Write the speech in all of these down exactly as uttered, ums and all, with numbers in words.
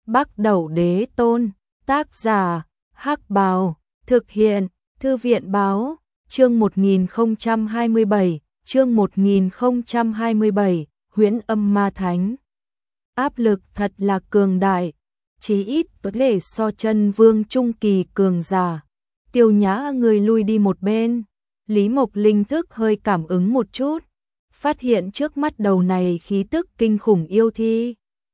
Bắc Đẩu Đế Tôn, tác giả, Hắc Bào, thực hiện, Thư viện Báo, chương một nghìn không trăm hai mươi bảy, chương một nghìn không trăm hai mươi bảy, Huyễn Âm Ma Thánh. Áp lực thật là cường đại, chí ít có thể so chân vương trung kỳ cường giả. Tiêu Nhã người lui đi một bên, Lý Mộc linh thức hơi cảm ứng một chút, phát hiện trước mắt đầu này khí tức kinh khủng yêu thi,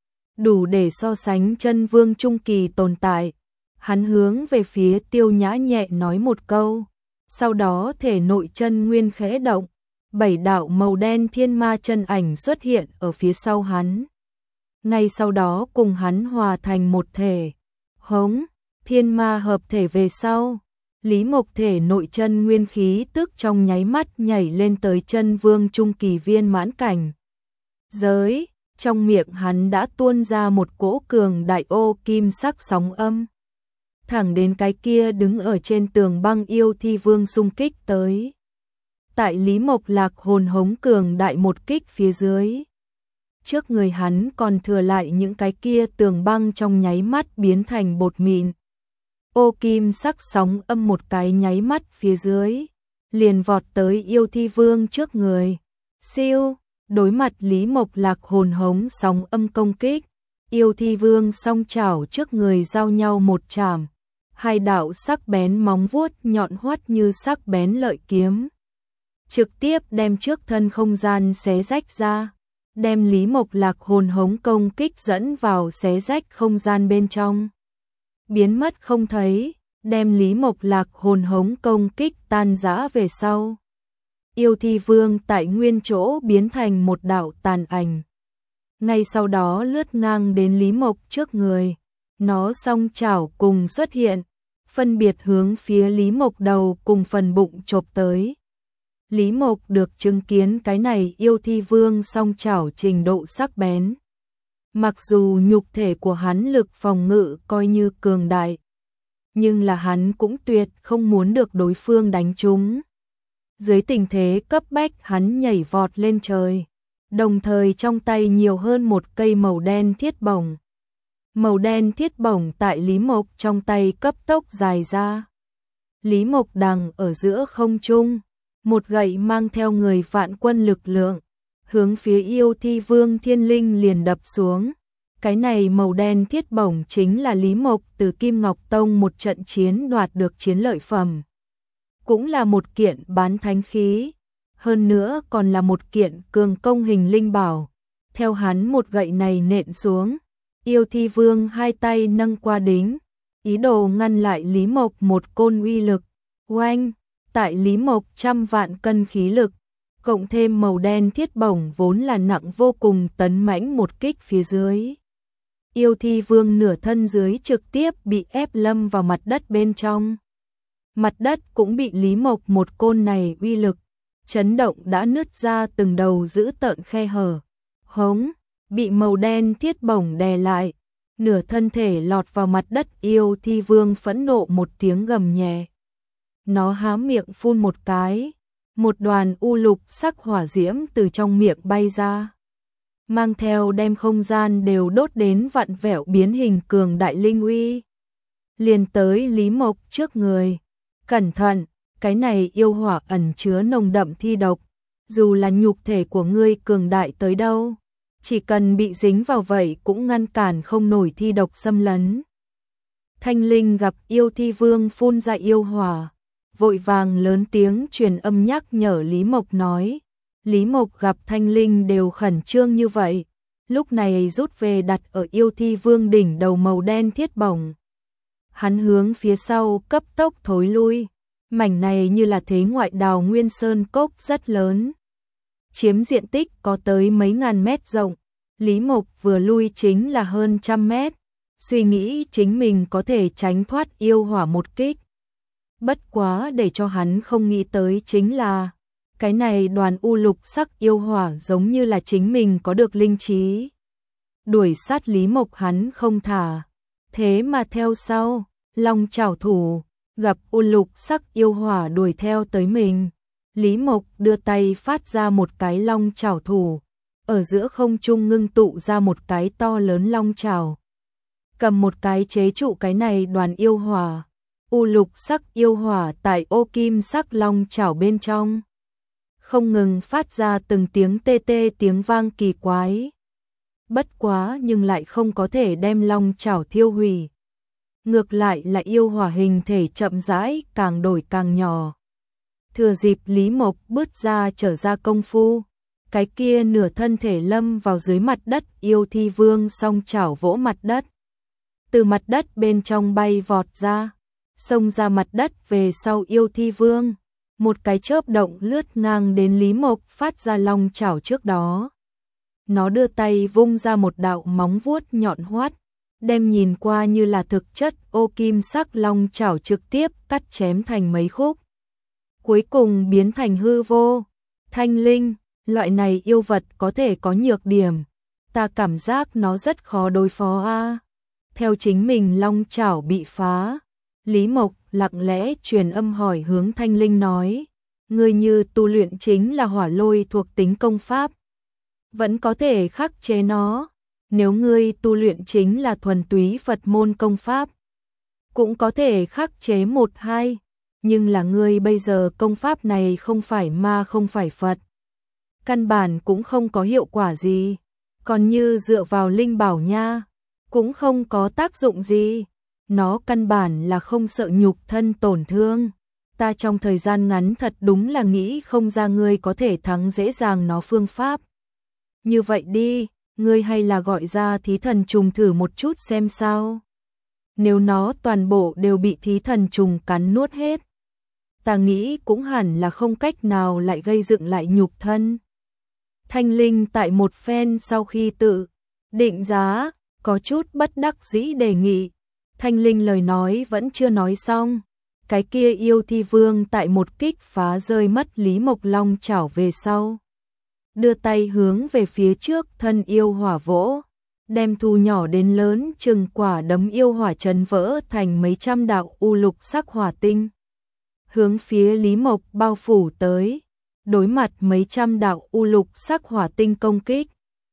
đủ để so sánh chân vương trung kỳ tồn tại. Hắn hướng về phía Tiêu Nhã nhẹ nói một câu, sau đó thể nội chân nguyên khẽ động, bảy đạo màu đen thiên ma chân ảnh xuất hiện ở phía sau hắn. Ngay sau đó cùng hắn hòa thành một thể. Hống, thiên ma hợp thể về sau, Lý Mộc thể nội chân nguyên khí tức trong nháy mắt nhảy lên tới chân vương trung kỳ viên mãn cảnh. Giới, trong miệng hắn đã tuôn ra một cỗ cường đại ô kim sắc sóng âm, thẳng đến cái kia đứng ở trên tường băng yêu thi vương xung kích tới. Tại Lý Mộc lạc hồn hống cường đại một kích phía dưới, trước người hắn còn thừa lại những cái kia tường băng trong nháy mắt biến thành bột mịn. Ô kim sắc sóng âm một cái nháy mắt phía dưới, liền vọt tới yêu thi vương trước người. Siêu, đối mặt Lý Mộc lạc hồn hống sóng âm công kích, yêu thi vương song chảo trước người giao nhau một chạm, hai đạo sắc bén móng vuốt nhọn hoắt như sắc bén lợi kiếm, trực tiếp đem trước thân không gian xé rách ra, đem Lý Mộc lạc hồn hống công kích dẫn vào xé rách không gian bên trong, biến mất không thấy, đem Lý Mộc lạc hồn hống công kích tan rã về sau. Yêu thi vương tại nguyên chỗ biến thành một đạo tàn ảnh, ngay sau đó lướt ngang đến Lý Mộc trước người, nó song chảo cùng xuất hiện, phân biệt hướng phía Lý Mộc đầu cùng phần bụng chộp tới. Lý Mộc được chứng kiến cái này yêu thi vương song chảo trình độ sắc bén. Mặc dù nhục thể của hắn lực phòng ngự coi như cường đại, nhưng là hắn cũng tuyệt không muốn được đối phương đánh trúng. Dưới tình thế cấp bách hắn nhảy vọt lên trời, đồng thời trong tay nhiều hơn một cây màu đen thiết bổng. Màu đen thiết bổng tại Lý Mộc trong tay cấp tốc dài ra. Lý Mộc đằng ở giữa không trung, một gậy mang theo người vạn quân lực lượng, hướng phía yêu thi vương thiên linh liền đập xuống. Cái này màu đen thiết bổng chính là Lý Mộc từ Kim Ngọc Tông một trận chiến đoạt được chiến lợi phẩm. Cũng là một kiện bán thánh khí, hơn nữa còn là một kiện cường công hình linh bảo. Theo hắn một gậy này nện xuống, yêu thi vương hai tay nâng qua đính, ý đồ ngăn lại Lý Mộc một côn uy lực. Oanh, tại Lý Mộc trăm vạn cân khí lực, cộng thêm màu đen thiết bổng vốn là nặng vô cùng tấn mãnh một kích phía dưới. Yêu thi vương nửa thân dưới trực tiếp bị ép lâm vào mặt đất bên trong. Mặt đất cũng bị Lý Mộc một côn này uy lực chấn động đã nứt ra từng đầu dữ tợn khe hở. Hống, bị màu đen thiết bổng đè lại, nửa thân thể lọt vào mặt đất. Yêu thi vương phẫn nộ một tiếng gầm nhẹ. Nó há miệng phun một cái, một đoàn u lục sắc hỏa diễm từ trong miệng bay ra, mang theo đem không gian đều đốt đến vặn vẹo biến hình cường đại linh uy, liền tới Lý Mộc trước người. Cẩn thận, cái này yêu hỏa ẩn chứa nồng đậm thi độc, dù là nhục thể của ngươi cường đại tới đâu, chỉ cần bị dính vào vậy cũng ngăn cản không nổi thi độc xâm lấn. Thanh linh gặp yêu thi vương phun ra yêu hỏa, vội vàng lớn tiếng truyền âm nhắc nhở Lý Mộc nói. Lý Mộc gặp thanh linh đều khẩn trương như vậy, lúc này rút về đặt ở yêu thi vương đỉnh đầu màu đen thiết bổng. Hắn hướng phía sau cấp tốc thối lui, mảnh này như là thế ngoại đào nguyên sơn cốc rất lớn, chiếm diện tích có tới mấy ngàn mét rộng. Lý Mộc vừa lui chính là hơn trăm mét, suy nghĩ chính mình có thể tránh thoát yêu hỏa một kích. Bất quá để cho hắn không nghĩ tới chính là, cái này đoàn u lục sắc yêu hỏa giống như là chính mình có được linh trí, đuổi sát Lý Mộc hắn không thả. Thế mà theo sau, long chảo thủ, gặp u lục sắc yêu hỏa đuổi theo tới mình, Lý Mộc đưa tay phát ra một cái long chảo thủ, ở giữa không trung ngưng tụ ra một cái to lớn long chảo. cầm một cái chế trụ cái này đoàn yêu hỏa, u lục sắc yêu hỏa tại ô kim sắc long chảo bên trong. Không ngừng phát ra từng tiếng tê tê tiếng vang kỳ quái. Bất quá nhưng lại không có thể đem long chảo thiêu hủy. Ngược lại là yêu hỏa hình thể chậm rãi càng đổi càng nhỏ. Thừa dịp Lý Mộc bứt ra trở ra công phu, cái kia nửa thân thể lâm vào dưới mặt đất yêu thi vương song chảo vỗ mặt đất. Từ mặt đất bên trong bay vọt ra, xông ra mặt đất về sau yêu thi vương. Một cái chớp động lướt ngang đến Lý Mộc phát ra long chảo trước đó. Nó đưa tay vung ra một đạo móng vuốt nhọn hoắt, đem nhìn qua như là thực chất ô kim sắc long chảo trực tiếp cắt chém thành mấy khúc. Cuối cùng biến thành hư vô. Thanh linh, loại này yêu vật có thể có nhược điểm. Ta cảm giác nó rất khó đối phó a. Theo chính mình long chảo bị phá, Lý Mộc lặng lẽ truyền âm hỏi hướng Thanh linh nói, ngươi như tu luyện chính là hỏa lôi thuộc tính công pháp, vẫn có thể khắc chế nó. Nếu ngươi tu luyện chính là thuần túy Phật môn công pháp, cũng có thể khắc chế một hai, nhưng là ngươi bây giờ công pháp này không phải ma không phải Phật, căn bản cũng không có hiệu quả gì, còn như dựa vào linh bảo nha, cũng không có tác dụng gì, nó căn bản là không sợ nhục thân tổn thương. Ta trong thời gian ngắn thật đúng là nghĩ không ra ngươi có thể thắng dễ dàng nó phương pháp. Như vậy đi, ngươi hay là gọi ra thí thần trùng thử một chút xem sao. Nếu nó toàn bộ đều bị thí thần trùng cắn nuốt hết, ta nghĩ cũng hẳn là không cách nào lại gây dựng lại nhục thân. Thanh linh tại một phen sau khi tự định giá, có chút bất đắc dĩ đề nghị. Thanh linh lời nói vẫn chưa nói xong, cái kia yêu thi vương tại một kích phá rơi mất Lý Mộc long chảo về sau, đưa tay hướng về phía trước thân yêu hỏa vỗ, đem thu nhỏ đến lớn chừng quả đấm yêu hỏa chấn vỡ thành mấy trăm đạo u lục sắc hỏa tinh, hướng phía Lý Mộc bao phủ tới. Đối mặt mấy trăm đạo u lục sắc hỏa tinh công kích,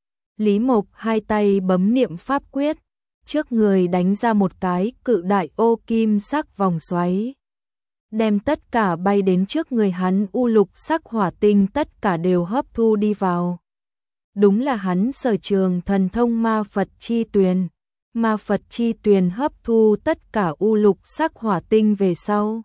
Lý Mộc hai tay bấm niệm pháp quyết, trước người đánh ra một cái cự đại ô kim sắc vòng xoáy, đem tất cả bay đến trước người hắn u lục sắc hỏa tinh tất cả đều hấp thu đi vào. Đúng là hắn sở trường thần thông ma Phật chi tuyền. Ma Phật chi tuyền hấp thu tất cả u lục sắc hỏa tinh về sau,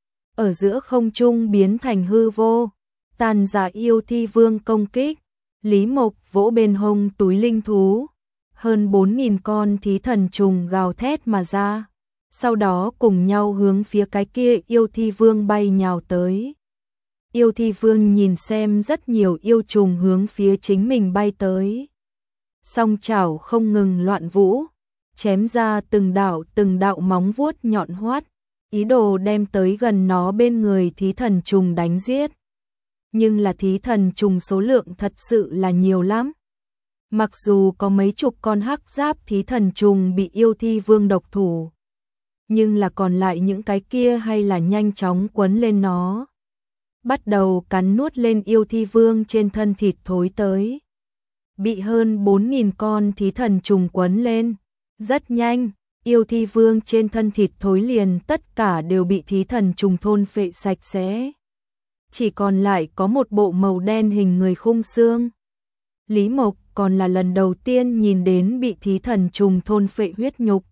ở giữa không trung biến thành hư vô, tàn dạ yêu thi vương công kích. Lý Mộc vỗ bên hông túi linh thú, hơn bốn nghìn con thí thần trùng gào thét mà ra, sau đó cùng nhau hướng phía cái kia yêu thi vương bay nhào tới. Yêu thi vương nhìn xem rất nhiều yêu trùng hướng phía chính mình bay tới, song chảo không ngừng loạn vũ, chém ra từng đạo từng đạo móng vuốt nhọn hoắt, ý đồ đem tới gần nó bên người thí thần trùng đánh giết. Nhưng là thí thần trùng số lượng thật sự là nhiều lắm. Mặc dù có mấy chục con hắc giáp thí thần trùng bị yêu thi vương độc thủ, nhưng là còn lại những cái kia hay là nhanh chóng quấn lên nó, bắt đầu cắn nuốt lên yêu thi vương trên thân thịt thối tới. Bị hơn bốn nghìn con thí thần trùng quấn lên, rất nhanh, yêu thi vương trên thân thịt thối liền tất cả đều bị thí thần trùng thôn phệ sạch sẽ. Chỉ còn lại có một bộ màu đen hình người khung xương. Lý Mộc còn là lần đầu tiên nhìn đến bị thí thần trùng thôn phệ huyết nhục.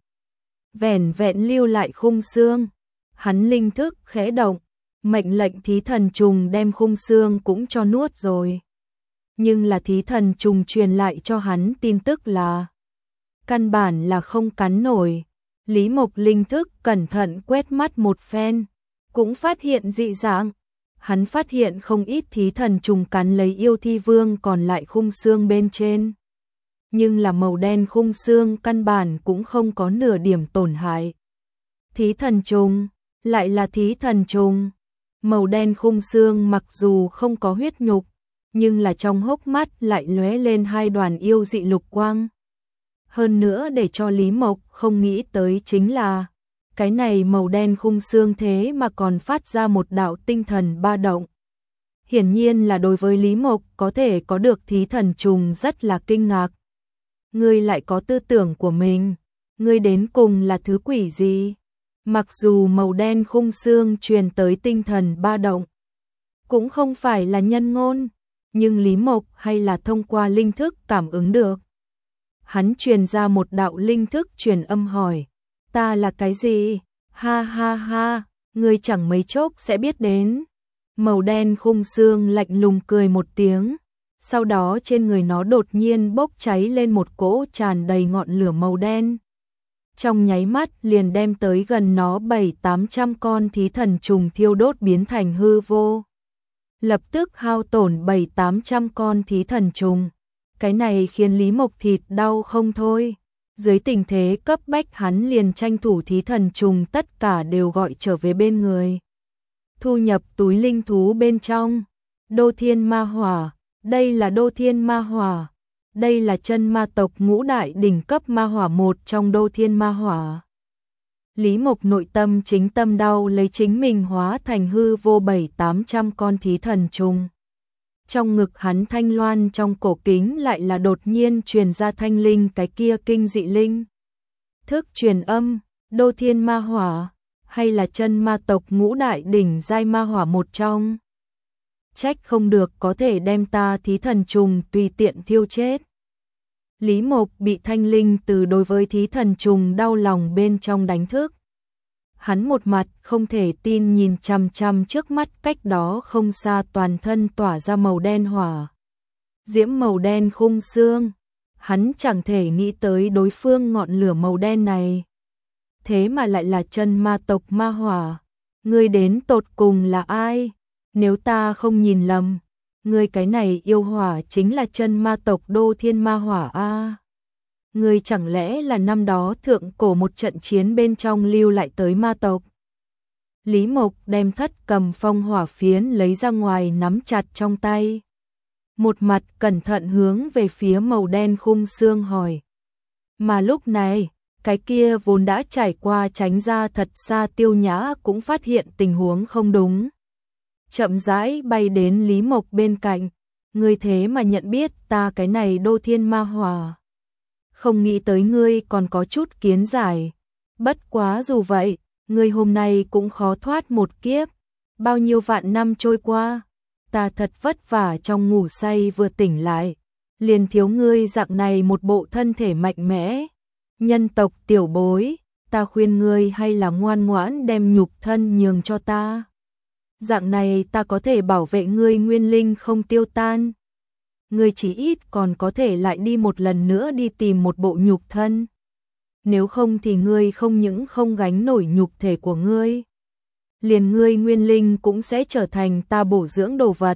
Vẻn vẹn lưu lại khung xương, hắn linh thức khẽ động, mệnh lệnh thí thần trùng đem khung xương cũng cho nuốt rồi. Nhưng là thí thần trùng truyền lại cho hắn tin tức là căn bản là không cắn nổi. Lý Mộc linh thức cẩn thận quét mắt một phen, cũng phát hiện dị dạng. Hắn phát hiện không ít thí thần trùng cắn lấy yêu thi vương còn lại khung xương bên trên. Nhưng là màu đen khung xương căn bản cũng không có nửa điểm tổn hại. Thí thần trùng, lại là thí thần trùng. Màu đen khung xương mặc dù không có huyết nhục, nhưng là trong hốc mắt lại lóe lên hai đoàn yêu dị lục quang. Hơn nữa để cho Lý Mộc không nghĩ tới chính là cái này màu đen khung xương thế mà còn phát ra một đạo tinh thần ba động. Hiển nhiên là đối với Lý Mộc có thể có được thí thần trùng rất là kinh ngạc. Ngươi lại có tư tưởng của mình, ngươi đến cùng là thứ quỷ gì? Mặc dù màu đen khung xương truyền tới tinh thần ba động, cũng không phải là nhân ngôn, nhưng Lý Mộc hay là thông qua linh thức cảm ứng được. Hắn truyền ra một đạo linh thức truyền âm hỏi, ta là cái gì? Ha ha ha, ngươi chẳng mấy chốc sẽ biết đến. Màu đen khung xương lạnh lùng cười một tiếng, sau đó trên người nó đột nhiên bốc cháy lên một cỗ tràn đầy ngọn lửa màu đen. Trong nháy mắt liền đem tới gần nó bảy tám trăm con thí thần trùng thiêu đốt biến thành hư vô. Lập tức hao tổn bảy tám trăm con thí thần trùng. Cái này khiến Lý Mộc thịt đau không thôi. Dưới tình thế cấp bách hắn liền tranh thủ thí thần trùng tất cả đều gọi trở về bên người. Thu nhập túi linh thú bên trong. Đô thiên ma hỏa. Đây là đô thiên ma hỏa. Đây là chân ma tộc ngũ đại đỉnh cấp ma hỏa một trong đô thiên ma hỏa. Lý Mộc nội tâm chính tâm đau lấy chính mình hóa thành hư vô bảy tám trăm con thí thần trùng. Trong ngực hắn thanh loan trong cổ kính lại là đột nhiên truyền ra thanh linh cái kia kinh dị linh. Thức truyền âm, đô thiên ma hỏa, hay là chân ma tộc ngũ đại đỉnh giai ma hỏa một trong. Trách không được có thể đem ta thí thần trùng tùy tiện thiêu chết. Lý Mộc bị thanh linh từ đối với thí thần trùng đau lòng bên trong đánh thức. Hắn một mặt không thể tin nhìn chằm chằm trước mắt cách đó không xa toàn thân tỏa ra màu đen hỏa. Diễm màu đen khung xương. Hắn chẳng thể nghĩ tới đối phương ngọn lửa màu đen này. Thế mà lại là chân ma tộc ma hỏa. Ngươi đến tột cùng là ai? Nếu ta không nhìn lầm, ngươi cái này yêu hỏa chính là chân ma tộc đô thiên ma hỏa a. Ngươi chẳng lẽ là năm đó thượng cổ một trận chiến bên trong lưu lại tới ma tộc? Lý Mộc đem thất cầm phong hỏa phiến lấy ra ngoài nắm chặt trong tay. Một mặt cẩn thận hướng về phía màu đen khung xương hỏi. Mà lúc này, cái kia vốn đã trải qua tránh ra thật xa Tiêu Nhã cũng phát hiện tình huống không đúng. Chậm rãi bay đến Lý Mộc bên cạnh, ngươi thế mà nhận biết ta cái này đô thiên ma hỏa. Không nghĩ tới ngươi còn có chút kiến giải. Bất quá dù vậy, ngươi hôm nay cũng khó thoát một kiếp. Bao nhiêu vạn năm trôi qua, ta thật vất vả trong ngủ say vừa tỉnh lại, liền thiếu ngươi dạng này một bộ thân thể mạnh mẽ. Nhân tộc tiểu bối, ta khuyên ngươi hay là ngoan ngoãn đem nhục thân nhường cho ta. Dạng này ta có thể bảo vệ ngươi nguyên linh không tiêu tan. Ngươi chỉ ít còn có thể lại đi một lần nữa đi tìm một bộ nhục thân. Nếu không thì ngươi không những không gánh nổi nhục thể của ngươi, liền ngươi nguyên linh cũng sẽ trở thành ta bổ dưỡng đồ vật.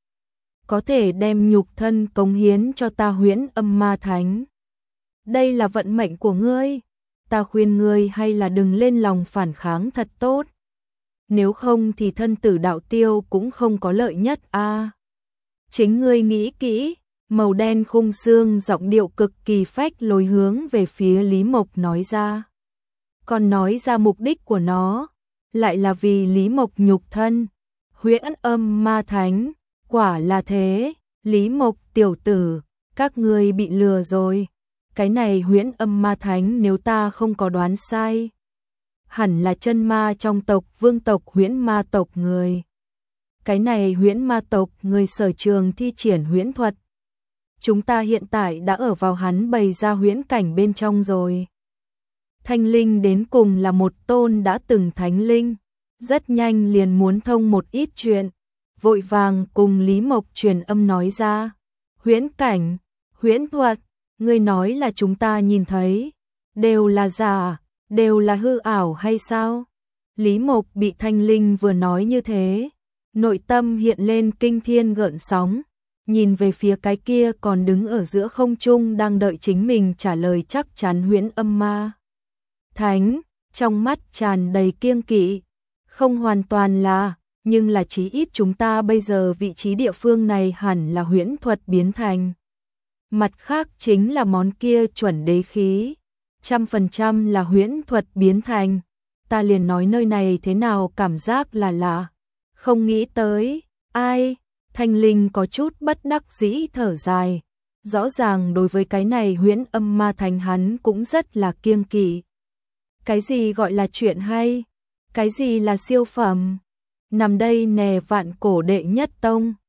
Có thể đem nhục thân cống hiến cho ta Huyễn Âm Ma Thánh. Đây là vận mệnh của ngươi. Ta khuyên ngươi hay là đừng lên lòng phản kháng thật tốt. Nếu không thì thân tử đạo tiêu cũng không có lợi nhất a. À, chính ngươi nghĩ kỹ. Màu đen khung xương giọng điệu cực kỳ phách lối hướng về phía Lý Mộc nói ra. Còn nói ra mục đích của nó, lại là vì Lý Mộc nhục thân. Huyễn Âm Ma Thánh, quả là thế. Lý Mộc tiểu tử, các ngươi bị lừa rồi. Cái này Huyễn Âm Ma Thánh nếu ta không có đoán sai, hẳn là chân ma trong tộc vương tộc Huyễn Ma tộc người. Cái này Huyễn Ma tộc người sở trường thi triển huyễn thuật. Chúng ta hiện tại đã ở vào hắn bày ra huyễn cảnh bên trong rồi. Thanh linh đến cùng là một tôn đã từng thánh linh, rất nhanh liền muốn thông một ít chuyện, vội vàng cùng Lý Mộc truyền âm nói ra. Huyễn cảnh, huyễn thuật, ngươi nói là chúng ta nhìn thấy, đều là giả, đều là hư ảo hay sao? Lý Mộc bị thanh linh vừa nói như thế, nội tâm hiện lên kinh thiên gợn sóng, nhìn về phía cái kia còn đứng ở giữa không trung đang đợi chính mình trả lời chắc chắn Huyễn Âm Ma Thánh, trong mắt tràn đầy kiêng kỵ. Không hoàn toàn là, nhưng là chí ít chúng ta bây giờ vị trí địa phương này hẳn là huyễn thuật biến thành. Mặt khác chính là món kia chuẩn đế khí, trăm phần trăm là huyễn thuật biến thành. Ta liền nói nơi này thế nào cảm giác là lạ, không nghĩ tới, ai? Thanh linh có chút bất đắc dĩ thở dài, Rõ ràng đối với cái này Huyễn Âm Ma Thành hắn cũng rất là kiêng kỵ. Cái gì gọi là chuyện hay? Cái gì là siêu phẩm? Nằm đây nè vạn cổ đệ nhất tông.